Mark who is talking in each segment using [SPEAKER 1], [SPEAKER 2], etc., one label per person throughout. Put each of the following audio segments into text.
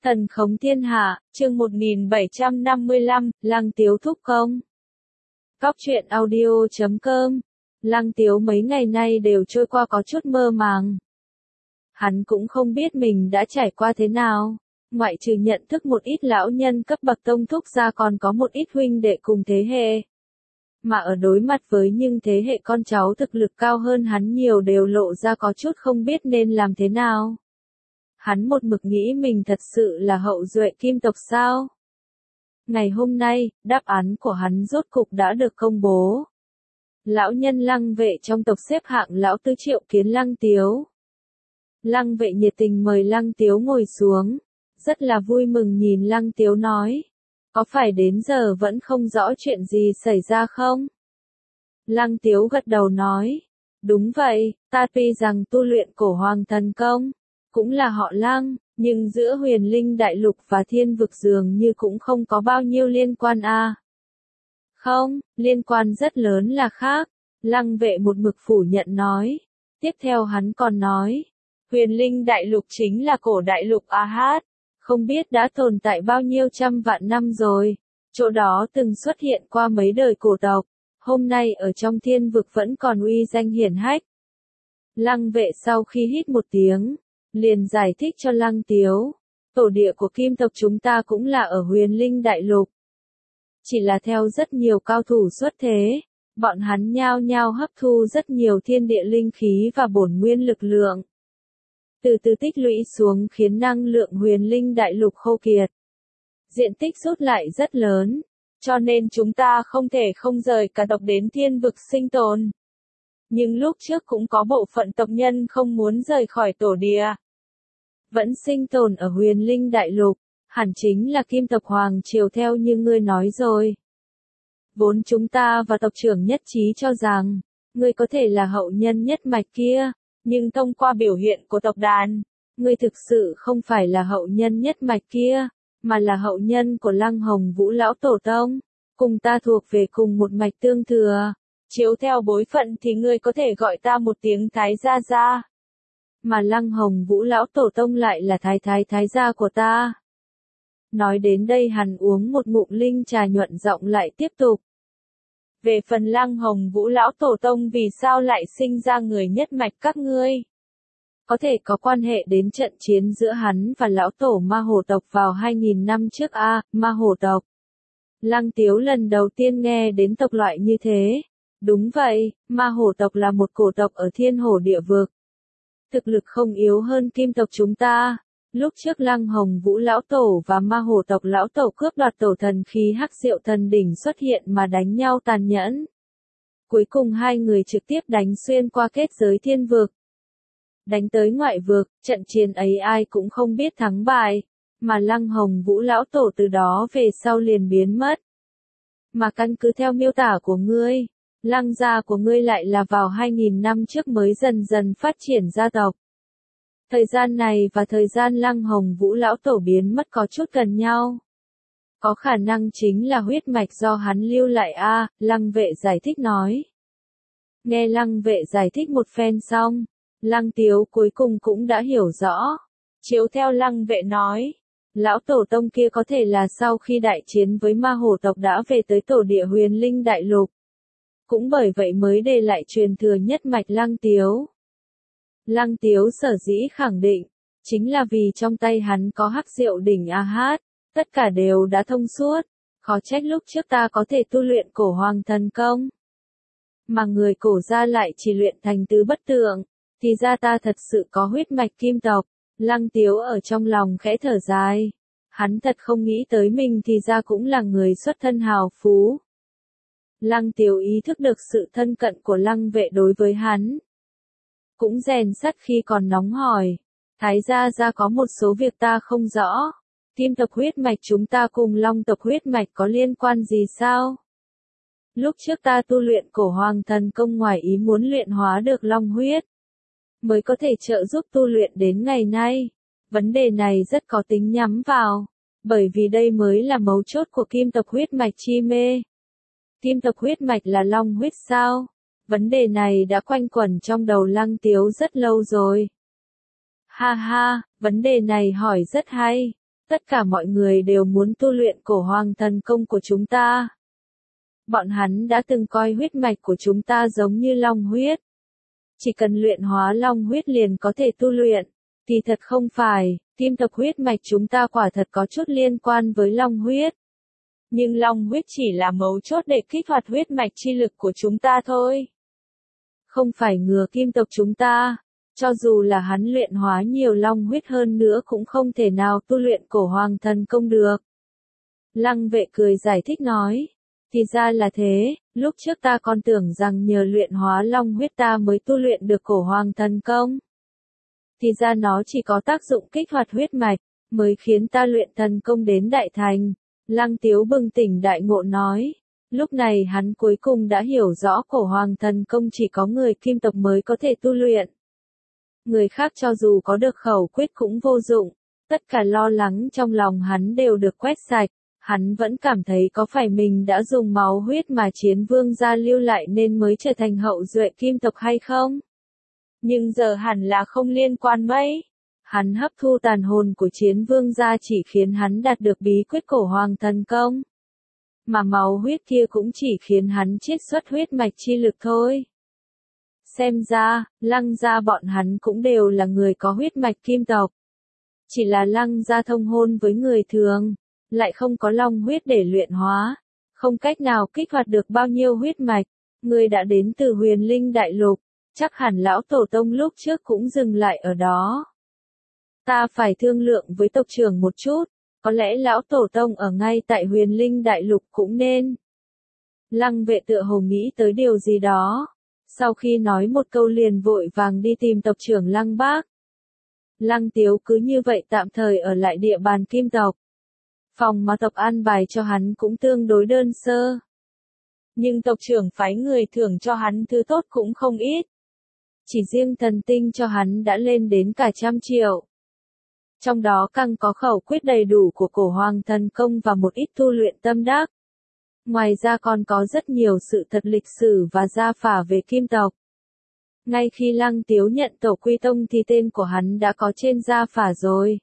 [SPEAKER 1] Thần khống thiên hạ, chương 1755, Lăng Tiếu thúc công. Cóc truyện audio.com. Lăng Tiếu mấy ngày nay đều trôi qua có chút mơ màng. Hắn cũng không biết mình đã trải qua thế nào, ngoại trừ nhận thức một ít lão nhân cấp bậc tông thúc ra còn có một ít huynh đệ cùng thế hệ. Mà ở đối mặt với những thế hệ con cháu thực lực cao hơn hắn nhiều đều lộ ra có chút không biết nên làm thế nào. Hắn một mực nghĩ mình thật sự là hậu duệ kim tộc sao? Ngày hôm nay, đáp án của hắn rốt cục đã được công bố. Lão nhân Lăng Vệ trong tộc xếp hạng lão tứ triệu kiến Lăng Tiếu. Lăng Vệ nhiệt tình mời Lăng Tiếu ngồi xuống, rất là vui mừng nhìn Lăng Tiếu nói. Có phải đến giờ vẫn không rõ chuyện gì xảy ra không? Lăng Tiếu gật đầu nói. Đúng vậy, ta tuy rằng tu luyện cổ hoàng thần công, cũng là họ Lăng, nhưng giữa huyền linh đại lục và thiên vực dường như cũng không có bao nhiêu liên quan à. Không, liên quan rất lớn là khác. Lăng Vệ một mực phủ nhận nói. Tiếp theo hắn còn nói. Huyền linh đại lục chính là cổ đại lục A-hát. Không biết đã tồn tại bao nhiêu trăm vạn năm rồi. Chỗ đó từng xuất hiện qua mấy đời cổ tộc. Hôm nay ở trong thiên vực vẫn còn uy danh hiển hách. Lăng Vệ sau khi hít một tiếng, liền giải thích cho Lăng Tiếu. Tổ địa của kim tộc chúng ta cũng là ở huyền linh đại lục. Chỉ là theo rất nhiều cao thủ xuất thế, bọn hắn nhao nhao hấp thu rất nhiều thiên địa linh khí và bổn nguyên lực lượng. Từ từ tích lũy xuống khiến năng lượng huyền linh đại lục khô kiệt. Diện tích rút lại rất lớn, cho nên chúng ta không thể không rời cả tộc đến thiên vực sinh tồn. Nhưng lúc trước cũng có bộ phận tộc nhân không muốn rời khỏi tổ địa. Vẫn sinh tồn ở huyền linh đại lục, hẳn chính là kim tộc hoàng triều theo như ngươi nói rồi. Vốn chúng ta và tộc trưởng nhất trí cho rằng, ngươi có thể là hậu nhân nhất mạch kia, nhưng thông qua biểu hiện của tộc đàn, ngươi thực sự không phải là hậu nhân nhất mạch kia, mà là hậu nhân của Lăng Hồng Vũ lão tổ tông, cùng ta thuộc về cùng một mạch tương thừa. Chiếu theo bối phận thì ngươi có thể gọi ta một tiếng Thái gia gia. Mà Lăng Hồng Vũ lão tổ tông lại là thái gia của ta. Nói đến đây hắn uống một ngụm linh trà nhuận giọng lại tiếp tục. Về phần Lăng Hồng Vũ lão tổ tông vì sao lại sinh ra người nhất mạch các ngươi? Có thể có quan hệ đến trận chiến giữa hắn và lão tổ ma hổ tộc vào 2000 năm trước ma hổ tộc. Lăng Tiếu lần đầu tiên nghe đến tộc loại như thế. Đúng vậy, ma hổ tộc là một cổ tộc ở thiên hổ địa vực. Thực lực không yếu hơn kim tộc chúng ta. Lúc trước Lăng Hồng Vũ lão tổ và ma hổ tộc lão tổ cướp đoạt tổ thần khí hắc diệu thần đỉnh xuất hiện mà đánh nhau tàn nhẫn. Cuối cùng hai người trực tiếp đánh xuyên qua kết giới thiên vực. Đánh tới ngoại vực, trận chiến ấy ai cũng không biết thắng bại, mà Lăng Hồng Vũ lão tổ từ đó về sau liền biến mất. Mà căn cứ theo miêu tả của ngươi, Lăng gia của ngươi lại là vào 2000 năm trước mới dần dần phát triển gia tộc. Thời gian này và thời gian Lăng Hồng Vũ lão tổ biến mất có chút gần nhau. Có khả năng chính là huyết mạch do hắn lưu lại Lăng Vệ giải thích nói. Nghe Lăng Vệ giải thích một phen xong, Lăng Tiếu cuối cùng cũng đã hiểu rõ. Chiếu theo Lăng Vệ nói, lão tổ tông kia có thể là sau khi đại chiến với ma hổ tộc đã về tới tổ địa huyền linh đại lục. Cũng bởi vậy mới để lại truyền thừa nhất mạch Lăng Tiếu. Lăng Tiếu sở dĩ khẳng định, chính là vì trong tay hắn có hắc diệu đỉnh A-hát, tất cả đều đã thông suốt, khó trách lúc trước ta có thể tu luyện cổ hoàng thần công. Mà người cổ gia lại chỉ luyện thành tứ bất tượng, thì ra ta thật sự có huyết mạch kim tộc. Lăng Tiếu ở trong lòng khẽ thở dài, hắn thật không nghĩ tới mình thì ra cũng là người xuất thân hào phú. Lăng Tiếu ý thức được sự thân cận của Lăng Vệ đối với hắn. Cũng rèn sắt khi còn nóng hỏi. Thái gia có một số việc ta không rõ. Kim tộc huyết mạch chúng ta cùng long tộc huyết mạch có liên quan gì sao? Lúc trước ta tu luyện cổ hoàng thần công ngoài ý muốn luyện hóa được long huyết. Mới có thể trợ giúp tu luyện đến ngày nay. Vấn đề này rất có tính nhắm vào. Bởi vì đây mới là mấu chốt của kim tộc huyết mạch chi mê. Kim tộc huyết mạch là long huyết sao? Vấn đề này đã quanh quẩn trong đầu Lăng Tiếu rất lâu rồi. Ha ha, vấn đề này hỏi rất hay. Tất cả mọi người đều muốn tu luyện cổ hoàng thần công của chúng ta. Bọn hắn đã từng coi huyết mạch của chúng ta giống như long huyết. Chỉ cần luyện hóa long huyết liền có thể tu luyện. Thì thật không phải, kim tộc huyết mạch chúng ta quả thật có chút liên quan với long huyết. Nhưng long huyết chỉ là mấu chốt để kích hoạt huyết mạch chi lực của chúng ta thôi. Không phải ngừa kim tộc chúng ta. Cho dù là hắn luyện hóa nhiều long huyết hơn nữa cũng không thể nào tu luyện cổ hoàng thần công được. Lăng vệ cười giải thích nói. Thì ra là thế, lúc trước ta còn tưởng rằng nhờ luyện hóa long huyết ta mới tu luyện được cổ hoàng thần công. Thì ra nó chỉ có tác dụng kích hoạt huyết mạch, mới khiến ta luyện thần công đến đại thành. Lăng Tiếu bừng tỉnh đại ngộ nói. Lúc này hắn cuối cùng đã hiểu rõ cổ hoàng thần công chỉ có người kim tộc mới có thể tu luyện. Người khác cho dù có được khẩu quyết cũng vô dụng, tất cả lo lắng trong lòng hắn đều được quét sạch, hắn vẫn cảm thấy có phải mình đã dùng máu huyết mà Chiến Vương gia lưu lại nên mới trở thành hậu duệ kim tộc hay không? Nhưng giờ hẳn là không liên quan mấy. Hắn hấp thu tàn hồn của Chiến Vương gia chỉ khiến hắn đạt được bí quyết cổ hoàng thần công. Mà máu huyết kia cũng chỉ khiến hắn chiết xuất huyết mạch chi lực thôi. Xem ra, Lăng gia bọn hắn cũng đều là người có huyết mạch kim tộc. Chỉ là Lăng gia thông hôn với người thường, lại không có long huyết để luyện hóa, không cách nào kích hoạt được bao nhiêu huyết mạch. Người đã đến từ Huyền Linh Đại Lục, chắc hẳn lão tổ tông lúc trước cũng dừng lại ở đó. Ta phải thương lượng với tộc trưởng một chút, có lẽ lão tổ tông ở ngay tại Huyền Linh Đại Lục cũng nên. Lăng vệ tựa hồ nghĩ tới điều gì đó. Sau khi nói một câu liền vội vàng đi tìm tộc trưởng Lăng Bác. Lăng Tiếu cứ như vậy tạm thời ở lại địa bàn kim tộc. Phòng mà tộc an bài cho hắn cũng tương đối đơn sơ. Nhưng tộc trưởng phái người thưởng cho hắn thứ tốt cũng không ít. Chỉ riêng thần tinh cho hắn đã lên đến cả 100 triệu. Trong đó càng có khẩu quyết đầy đủ của cổ hoàng thần công và một ít tu luyện tâm đắc. Ngoài ra còn có rất nhiều sự thật lịch sử và gia phả về kim tộc. Ngay khi Lăng Tiếu nhận tổ quy tông thì tên của hắn đã có trên gia phả rồi.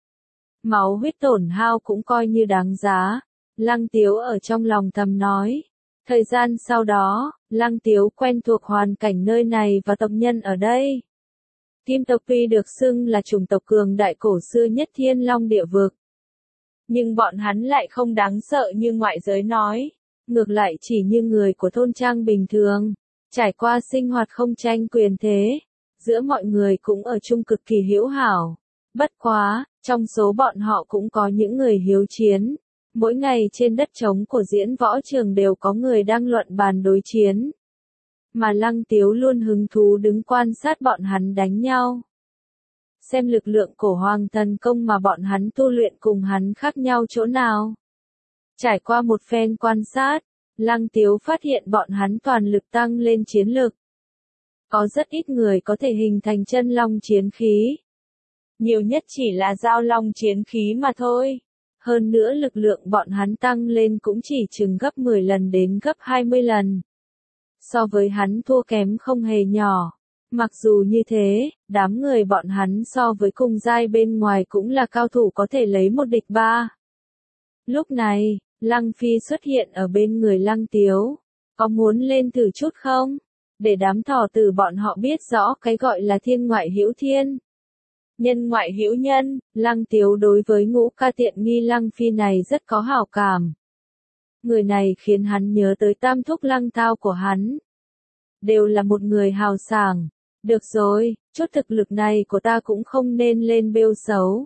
[SPEAKER 1] Máu huyết tổn hao cũng coi như đáng giá. Lăng Tiếu ở trong lòng thầm nói. Thời gian sau đó, Lăng Tiếu quen thuộc hoàn cảnh nơi này và tộc nhân ở đây. Kim tộc tuy được xưng là chủng tộc cường đại cổ xưa nhất Thiên Long địa vực. Nhưng bọn hắn lại không đáng sợ như ngoại giới nói. Ngược lại chỉ như người của thôn trang bình thường. Trải qua sinh hoạt không tranh quyền thế. Giữa mọi người cũng ở chung cực kỳ hữu hảo. Bất quá, trong số bọn họ cũng có những người hiếu chiến. Mỗi ngày trên đất trống của diễn võ trường đều có người đang luận bàn đối chiến. Mà Lăng Tiếu luôn hứng thú đứng quan sát bọn hắn đánh nhau. Xem lực lượng cổ hoàng thần công mà bọn hắn tu luyện cùng hắn khác nhau chỗ nào. Trải qua một phen quan sát, Lăng Tiếu phát hiện bọn hắn toàn lực tăng lên chiến lực. Có rất ít người có thể hình thành chân long chiến khí. Nhiều nhất chỉ là giao long chiến khí mà thôi. Hơn nữa lực lượng bọn hắn tăng lên cũng chỉ chừng gấp 10 lần đến gấp 20 lần. So với hắn thua kém không hề nhỏ. Mặc dù như thế, đám người bọn hắn so với cùng giai bên ngoài cũng là cao thủ có thể lấy một địch ba. Lúc này, Lăng Phi xuất hiện ở bên người Lăng Tiếu. Có muốn lên thử chút không? Để đám thỏ tử bọn họ biết rõ cái gọi là thiên ngoại hữu thiên. Nhân ngoại hữu nhân, Lăng Tiếu đối với Ngũ ca tiện nghi Lăng Phi này rất có hảo cảm. Người này khiến hắn nhớ tới tam thúc Lăng Thao của hắn. Đều là một người hào sảng. Được rồi, chút thực lực này của ta cũng không nên lên bêu xấu.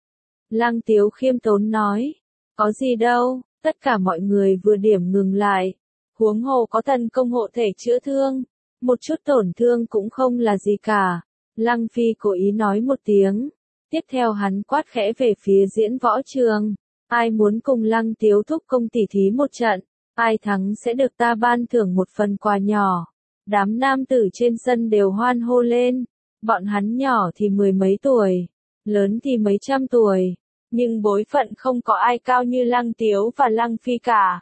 [SPEAKER 1] Lăng Tiếu khiêm tốn nói. Có gì đâu, tất cả mọi người vừa điểm ngừng lại. Huống hồ có thần công hộ thể chữa thương. Một chút tổn thương cũng không là gì cả. Lăng Phi cố ý nói một tiếng. Tiếp theo hắn quát khẽ về phía diễn võ trường. Ai muốn cùng Lăng Tiếu thúc công tỉ thí một trận, ai thắng sẽ được ta ban thưởng một phần quà nhỏ. Đám nam tử trên sân đều hoan hô lên. Bọn hắn nhỏ thì 10 mấy tuổi, lớn thì mấy trăm tuổi. Nhưng bối phận không có ai cao như Lăng Tiếu và Lăng Phi cả.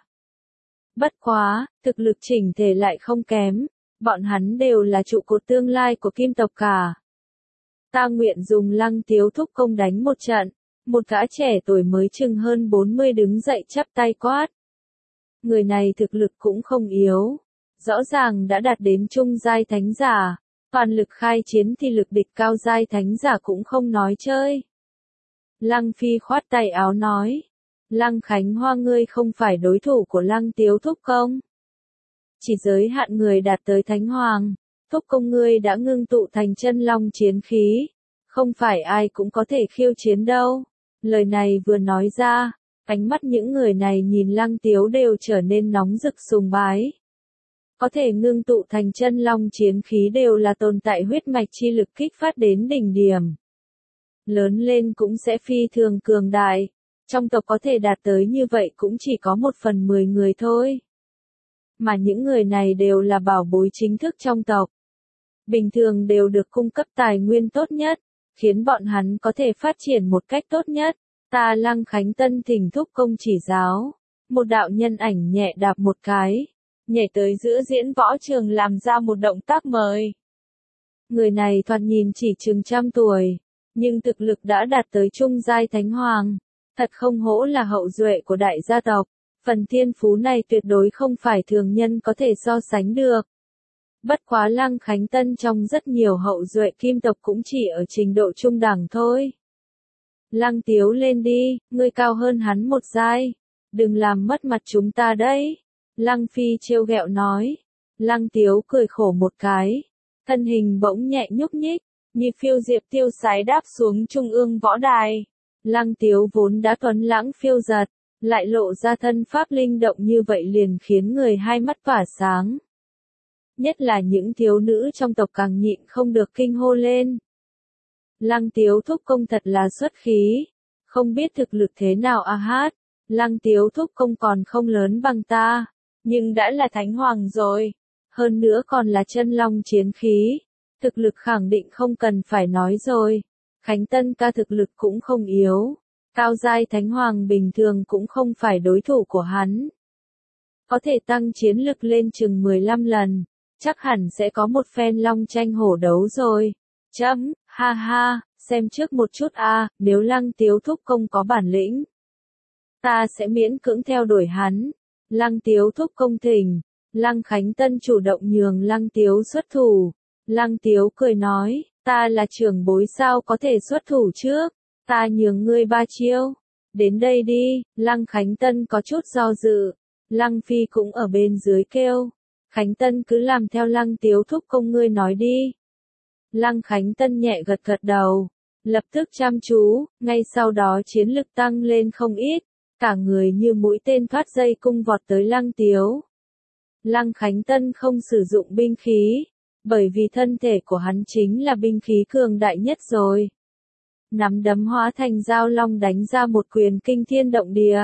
[SPEAKER 1] Bất quá, thực lực chỉnh thể lại không kém. Bọn hắn đều là trụ cột tương lai của kim tộc cả. Ta nguyện dùng Lăng Tiếu thúc công đánh một trận. Một gã trẻ tuổi mới chừng hơn 40 đứng dậy chắp tay quát. Người này thực lực cũng không yếu. Rõ ràng đã đạt đến trung giai thánh giả. Toàn lực khai chiến thì lực địch cao giai thánh giả cũng không nói chơi. Lăng Phi khoát tay áo nói. Lăng Khánh Hoa ngươi không phải đối thủ của Lăng Tiếu thúc công. Chỉ giới hạn người đạt tới thánh hoàng. Thúc công ngươi đã ngưng tụ thành chân long chiến khí. Không phải ai cũng có thể khiêu chiến đâu. Lời này vừa nói ra, ánh mắt những người này nhìn Lăng Tiếu đều trở nên nóng rực sùng bái. Có thể ngưng tụ thành chân long chiến khí đều là tồn tại huyết mạch chi lực kích phát đến đỉnh điểm. Lớn lên cũng sẽ phi thường cường đại. Trong tộc có thể đạt tới như vậy cũng chỉ có 1/10 người thôi. Mà những người này đều là bảo bối chính thức trong tộc. Bình thường đều được cung cấp tài nguyên tốt nhất, khiến bọn hắn có thể phát triển một cách tốt nhất. Ta Lăng Khánh Tân thỉnh thúc công chỉ giáo. Một đạo nhân ảnh nhẹ đạp một cái, nhảy tới giữa diễn võ trường làm ra một động tác mời. Người này thoạt nhìn chỉ chừng trăm tuổi, nhưng thực lực đã đạt tới trung giai thánh hoàng. Thật không hổ là hậu duệ của đại gia tộc. Phần thiên phú này tuyệt đối không phải thường nhân có thể so sánh được. Bất quá Lăng Khánh Tân trong rất nhiều hậu duệ kim tộc cũng chỉ ở trình độ trung đẳng thôi. Lăng Tiếu lên đi, ngươi cao hơn hắn một giai. Đừng làm mất mặt chúng ta đấy. Lăng Phi trêu ghẹo nói. Lăng Tiếu cười khổ một cái. Thân hình bỗng nhẹ nhúc nhích, như phiêu diệp tiêu sái đáp xuống trung ương võ đài. Lăng Tiếu vốn đã tuấn lãng phiêu giật, lại lộ ra thân pháp linh động như vậy liền khiến người hai mắt tỏa sáng. Nhất là những thiếu nữ trong tộc càng nhịn không được kinh hô lên. Lăng Tiếu thúc công thật là xuất khí, không biết thực lực thế nào a hát. Lăng Tiếu thúc công còn không lớn bằng ta, nhưng đã là thánh hoàng rồi, hơn nữa còn là chân long chiến khí, thực lực khẳng định không cần phải nói rồi. Khánh Tân ca thực lực cũng không yếu, cao giai thánh hoàng bình thường cũng không phải đối thủ của hắn. Có thể tăng chiến lực lên chừng 15 lần, chắc hẳn sẽ có một phen long tranh hổ đấu rồi. Chấm, ha ha, xem trước một chút a, nếu Lăng Tiếu thúc công có bản lĩnh, ta sẽ miễn cưỡng theo đuổi hắn. Lăng Tiếu thúc công thỉnh. Lăng Khánh Tân chủ động nhường Lăng Tiếu xuất thủ. Lăng Tiếu cười nói, ta là trưởng bối sao có thể xuất thủ trước, ta nhường ngươi 3 chiêu. Đến đây đi. Lăng Khánh Tân có chút do dự. Lăng Phi cũng ở bên dưới kêu. Khánh Tân cứ làm theo Lăng Tiếu thúc công ngươi nói đi. Lăng Khánh Tân nhẹ gật gật đầu, lập tức chăm chú, ngay sau đó chiến lực tăng lên không ít, cả người như mũi tên thoát dây cung vọt tới Lăng Tiếu. Lăng Khánh Tân không sử dụng binh khí, bởi vì thân thể của hắn chính là binh khí cường đại nhất rồi. Nắm đấm hóa thành dao long đánh ra một quyền kinh thiên động địa.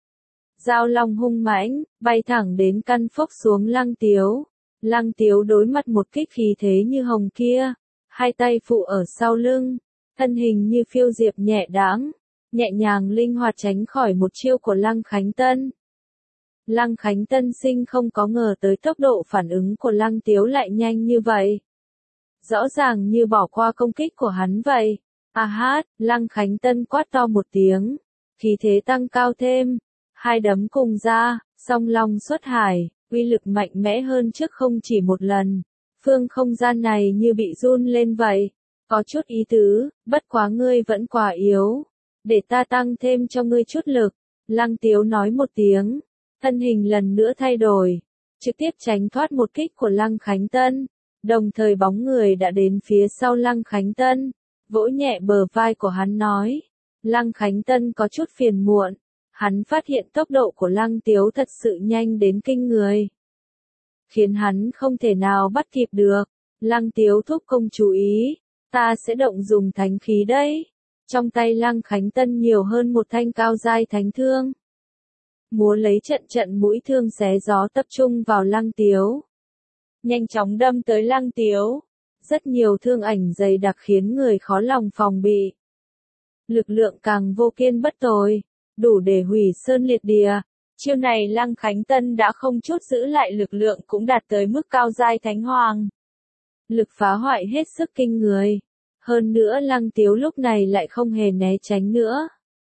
[SPEAKER 1] Dao long hung mãnh, bay thẳng đến căn phốc xuống Lăng Tiếu. Lăng Tiếu đối mặt một kích khí thế như hồng kia, hai tay phụ ở sau lưng, thân hình như phiêu diệp nhẹ đãng, nhẹ nhàng linh hoạt tránh khỏi một chiêu của Lăng Khánh Tân. Lăng Khánh Tân sinh không có ngờ tới tốc độ phản ứng của Lăng Tiếu lại nhanh như vậy. Rõ ràng như bỏ qua công kích của hắn vậy. A hát, Lăng Khánh Tân quát to một tiếng, khí thế tăng cao thêm, hai đấm cùng ra, song long xuất hải, uy lực mạnh mẽ hơn trước không chỉ một lần. Phương không gian này như bị run lên vậy. Có chút ý tứ, bất quá ngươi vẫn quá yếu. Để ta tăng thêm cho ngươi chút lực. Lăng Tiếu nói một tiếng. Thân hình lần nữa thay đổi. Trực tiếp tránh thoát một kích của Lăng Khánh Tân. Đồng thời bóng người đã đến phía sau Lăng Khánh Tân. Vỗ nhẹ bờ vai của hắn nói. Lăng Khánh Tân có chút phiền muộn. Hắn phát hiện tốc độ của Lăng Tiếu thật sự nhanh đến kinh người, khiến hắn không thể nào bắt kịp được. Lăng Tiếu thúc công chú ý, ta sẽ động dùng thánh khí đấy. Trong tay Lăng Khánh Tân nhiều hơn một thanh cao giai thánh thương. Múa lấy trận trận mũi thương xé gió tập trung vào Lăng Tiếu. Nhanh chóng đâm tới Lăng Tiếu. Rất nhiều thương ảnh dày đặc khiến người khó lòng phòng bị. Lực lượng càng vô kiên bất tồi, đủ để hủy sơn liệt địa. Chiêu này Lăng Khánh Tân đã không chút giữ lại lực lượng cũng đạt tới mức cao giai thánh hoàng. Lực phá hoại hết sức kinh người. Hơn nữa Lăng Tiếu lúc này lại không hề né tránh nữa.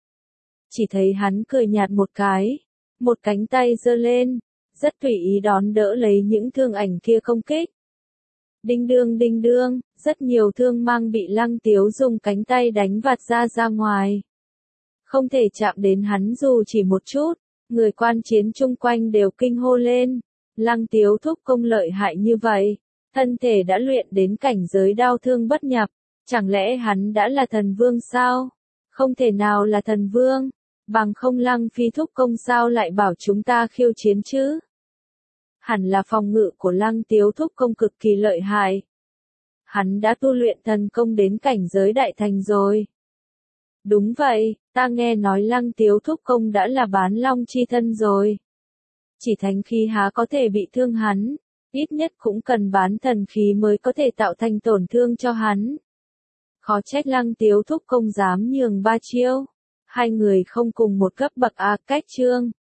[SPEAKER 1] chỉ thấy hắn cười nhạt một cái, một cánh tay giơ lên, rất tùy ý đón đỡ lấy những thương ảnh kia công kích. Đinh đương, rất nhiều thương mang bị Lăng Tiếu dùng cánh tay đánh vạt ra ngoài. Không thể chạm đến hắn dù chỉ một chút, người quan chiến chung quanh đều kinh hô lên. Lăng Tiếu thúc công lợi hại như vậy, thân thể đã luyện đến cảnh giới đao thương bất nhập, chẳng lẽ hắn đã là thần vương sao? Không thể nào là thần vương, bằng không Lăng Phi thúc công sao lại bảo chúng ta khiêu chiến chứ? Hẳn là phòng ngự của Lăng Tiếu thúc công cực kỳ lợi hại. Hắn đã tu luyện thần công đến cảnh giới đại thành rồi. Đúng vậy, ta nghe nói Lăng Tiếu thúc công đã là bán long chi thân rồi. Chỉ thánh khí há có thể bị thương hắn, ít nhất cũng cần bán thần khí mới có thể tạo thành tổn thương cho hắn. Khó trách Lăng Tiếu thúc công dám nhường 3 chiêu. Hai người không cùng một cấp bậc cách chương.